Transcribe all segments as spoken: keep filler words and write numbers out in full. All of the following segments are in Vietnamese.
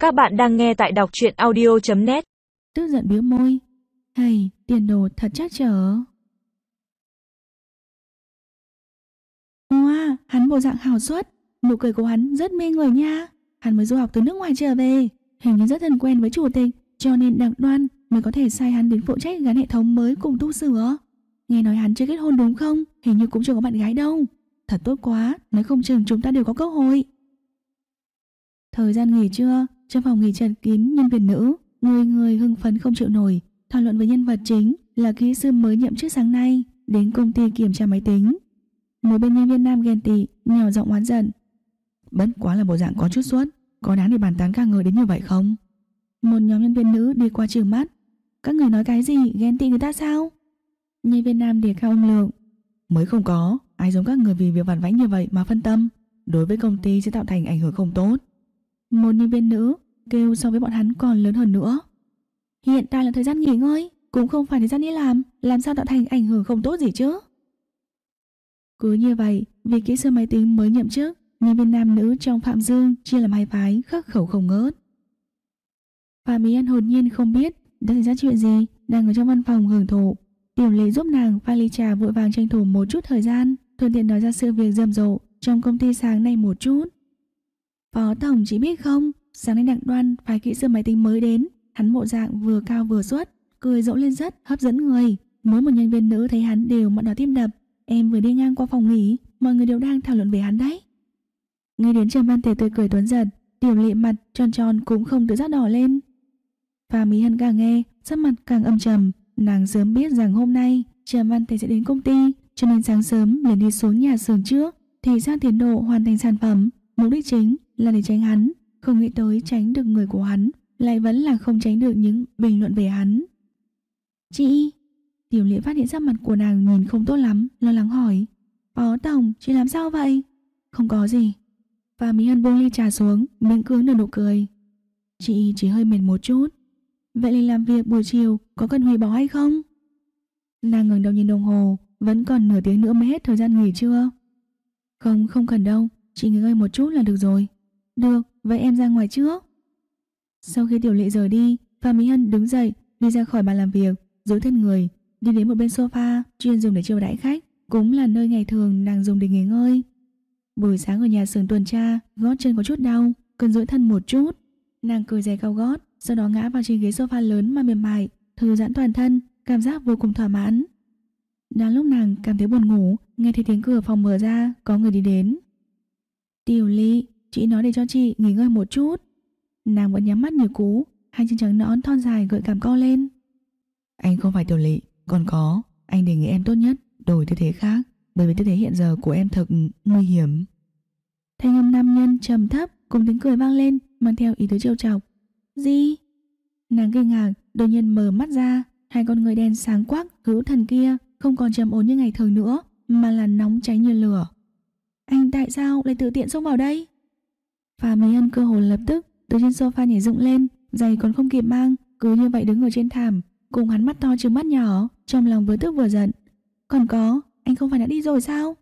Các bạn đang nghe tại đọc truyện audio chấm net. Tức giận bĩu môi. Hay, tiền đồ thật chắc trở. Wow, hắn bộ dạng hào xuất, nụ cười của hắn rất mê người nha. Hắn mới du học từ nước ngoài trở về, hình như rất thân quen với chủ tịch, cho nên Đặng Đoan mới có thể sai hắn đến phụ trách gắn hệ thống mới cùng tu sửa. Nghe nói hắn chưa kết hôn đúng không? Hình như cũng chưa có bạn gái đâu. Thật tốt quá, nói không chừng chúng ta đều có cơ hội. Thời gian nghỉ trưa, trong phòng nghỉ chật kín nhân viên nữ, người người hưng phấn không chịu nổi, thảo luận với nhân vật chính là kỹ sư mới nhậm chức sáng nay đến công ty kiểm tra máy tính. Một bên nhân viên nam ghen tị, nhỏ giọng oán giận. Bất quá là bộ dạng có chút suốt, có đáng để bàn tán ca ngợi đến như vậy không? Một nhóm nhân viên nữ đi qua trừng mắt. Các người nói cái gì, ghen tị người ta sao? Nhân viên nam đề cao âm lượng. Mới không có, ai giống các người vì việc vặt vãnh như vậy mà phân tâm, đối với công ty sẽ tạo thành ảnh hưởng không tốt. Một nhân viên nữ kêu so với bọn hắn còn lớn hơn nữa. Hiện tại là thời gian nghỉ ngơi, cũng không phải thời gian đi làm, làm sao tạo thành ảnh hưởng không tốt gì chứ? Cứ như vậy, vì kỹ sư máy tính mới nhậm chức, nhân viên nam nữ trong Phạm Dương chia làm hai phái, khắc khẩu không ngớt. Phạm Mỹ An hồn nhiên không biết đã xảy ra chuyện gì, đang ở trong văn phòng hưởng thụ. Tiểu Lệ giúp nàng pha ly trà, vội vàng tranh thủ một chút thời gian, thuận tiện nói ra sự việc rầm rộ trong công ty sáng nay một chút. Phó tổng chỉ biết không, sáng nay Đặng Đoan phái kỹ sư máy tính mới đến, hắn bộ dạng vừa cao vừa xuất, cười rộ lên rất hấp dẫn người. Mỗi một nhân viên nữ thấy hắn đều mặt đỏ tim đập. Em vừa đi ngang qua phòng nghỉ, mọi người đều đang thảo luận về hắn đấy. Nghe đến Trầm Văn Tề tươi cười tuấn giật, Tiểu Lệ mặt tròn tròn cũng không tự giác đỏ lên. Và Mỹ Hân càng nghe, sắc mặt càng âm trầm. Nàng sớm biết rằng hôm nay Trầm Văn Tề sẽ đến công ty, cho nên sáng sớm liền đi xuống nhà xưởng trước, thì ra tiến độ hoàn thành sản phẩm. Mục đích chính là để tránh hắn, không nghĩ tới tránh được người của hắn, lại vẫn là không tránh được những bình luận về hắn. Chị... Tiểu Lệ phát hiện sắc mặt của nàng nhìn không tốt lắm, lo lắng hỏi. Phó tổng, chị làm sao vậy? Không có gì. Và Mỹ Hân buông ly trà xuống, miệng cưỡng nở nụ cười. Chị chỉ hơi mệt một chút. Vậy thì làm việc buổi chiều có cần hủy bỏ hay không? Nàng ngẩng đầu nhìn đồng hồ, vẫn còn nửa tiếng nữa mới hết thời gian nghỉ trưa. Không, không cần đâu, chị nghỉ ngơi một chút là được rồi. Được, vậy em ra ngoài trước. Sau khi Tiểu Lệ rời đi, Phạm Mỹ Hân đứng dậy, đi ra khỏi bàn làm việc, duỗi thân người, đi đến một bên sofa chuyên dùng để chiêu đãi khách, cũng là nơi ngày thường nàng dùng để nghỉ ngơi. Buổi sáng ở nhà xưởng tuần tra, gót chân có chút đau, cần duỗi thân một chút. Nàng cởi giày cao gót, sau đó ngã vào trên ghế sofa lớn mà mềm mại, thư giãn toàn thân, cảm giác vô cùng thỏa mãn. Đang lúc nàng cảm thấy buồn ngủ, nghe thấy tiếng cửa phòng mở ra, có người đi đến. Tiểu Lệ, chị nói để cho chị nghỉ ngơi một chút. Nàng vẫn nhắm mắt như cũ, hai chân trắng nõn thon dài gợi cảm co lên. Anh không phải Tiểu Lệ, còn có, anh đề nghị em tốt nhất đổi tư thế khác, bởi vì tư thế hiện giờ của em thật nguy hiểm. Thanh âm nam nhân trầm thấp cùng tiếng cười vang lên, mang theo ý tứ trêu chọc. Gì? Nàng kinh ngạc, đột nhiên mở mắt ra, hai con người đen sáng quắc hữu thần kia không còn trầm ổn như ngày thường nữa, mà là nóng cháy như lửa. Anh tại sao lại tự tiện xông vào đây? Phà Mỹ Ân cơ hồ lập tức từ trên sofa nhảy dựng lên, giày còn không kịp mang, cứ như vậy đứng ở trên thảm, cùng hắn mắt to trừng mắt nhỏ, trong lòng vừa tức vừa giận. Còn có, anh không phải đã đi rồi sao?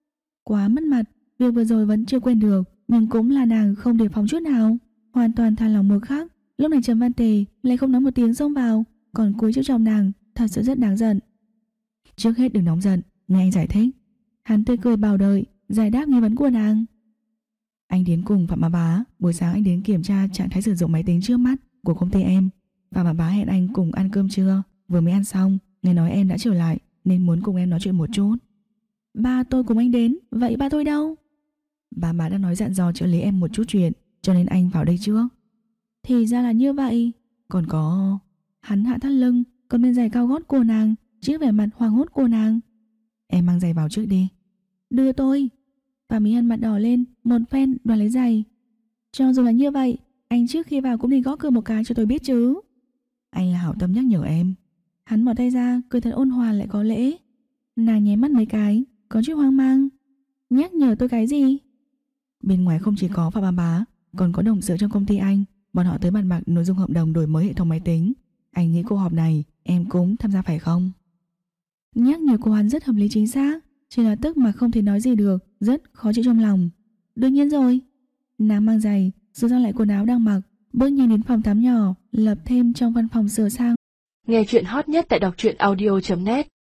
Quá mất mặt, việc vừa rồi vẫn chưa quên được, nhưng cũng là nàng không đề phòng chút nào, hoàn toàn thả lỏng một khắc. Lúc này Trầm Văn Tề lại không nói một tiếng xông vào, còn cúi trước trong nàng, thật sự rất đáng giận. Trước hết đừng nóng giận, nghe anh giải thích. Hắn tươi cười bảo đợi, giải đáp nghi vấn của nàng. Anh đến cùng Phạm Bá Bá, buổi sáng anh đến kiểm tra trạng thái sử dụng máy tính trước mắt của công ty em. Phạm Bá Bá hẹn anh cùng ăn cơm trưa, vừa mới ăn xong, nghe nói em đã trở lại nên muốn cùng em nói chuyện một chút. Ba tôi cùng anh đến, vậy ba tôi đâu? Bà bà đã nói dặn dò trợ lý em một chút chuyện, cho nên anh vào đây trước. Thì ra là như vậy. Còn có... Hắn hạ thắt lưng, còn bên giày cao gót của nàng, chiếc vẻ mặt hoảng hốt của nàng. Em mang giày vào trước đi. Đưa tôi. Và Mỹ Hân mặt đỏ lên, một phen đoạt lấy giày. Cho dù là như vậy, anh trước khi vào cũng đi gõ cửa một cái cho tôi biết chứ. Anh là hảo tâm nhắc nhở em. Hắn mở tay ra, cười thật ôn hòa lại có lễ. Nàng nháy mắt mấy cái, có chút hoang mang. Nhắc nhở tôi cái gì? Bên ngoài không chỉ có Phạm Bá Bá, còn có đồng sự trong công ty anh. Bọn họ tới bàn bạc nội dung hợp đồng đổi mới hệ thống máy tính. Anh nghĩ cuộc họp này em cũng tham gia phải không? Nhắc nhở của hắn rất hợp lý chính xác, chỉ là tức mà không thể nói gì được, rất khó chịu trong lòng. Đương nhiên rồi. Nàng mang giày, dù ra lại quần áo đang mặc, bước nhanh đến phòng tắm nhỏ, lập thêm trong văn phòng sửa sang. Nghe chuyện hot nhất tại đọc truyện audio chấm net.